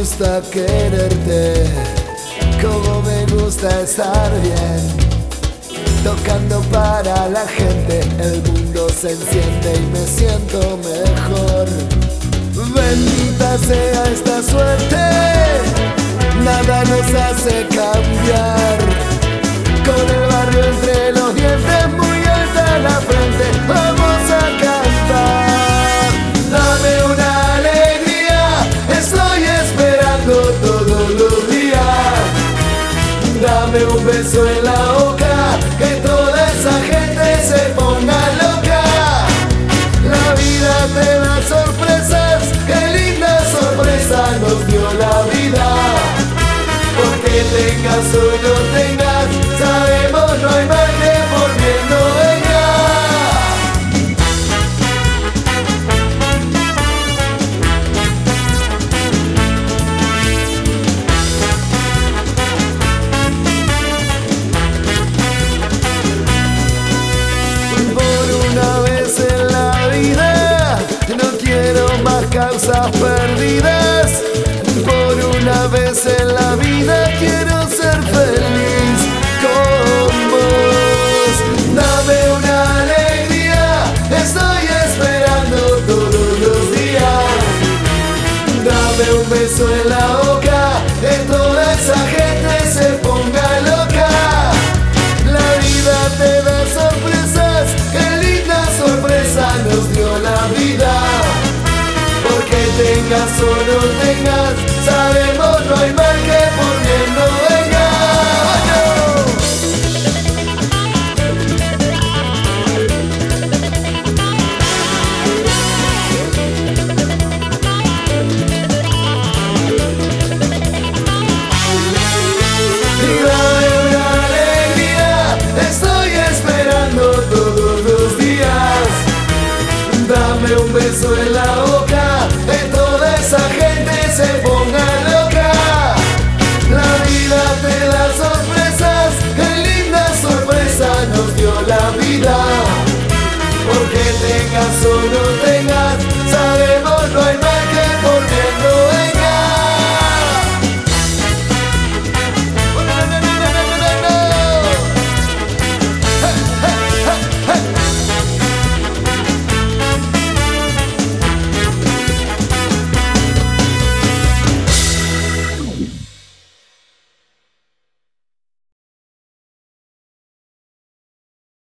gusta quererte, como me gusta estar bien. Tocando para la gente, el mundo se enciende y me siento mejor. Bendita sea esta suerte, nada nos hace cambiar. Con el barrio entre los dientes, muy alta la frente, vamos a cantar. Dame una alegría, estoy esperando todos los días. Dame un beso en la boca, que toda esa gente se ponga loca. La vida te da sorpresas, qué linda sorpresa nos dio la vida. Porque tengas o no tengas, sabemos no hay mal que por bien no venga. Por una vez en la vida, no quiero más causas perdidas. Por una vez en la vida quiero ser feliz con vos. Dame una alegría, estoy esperando todos los días. Dame un beso en la boca de toda esa gente.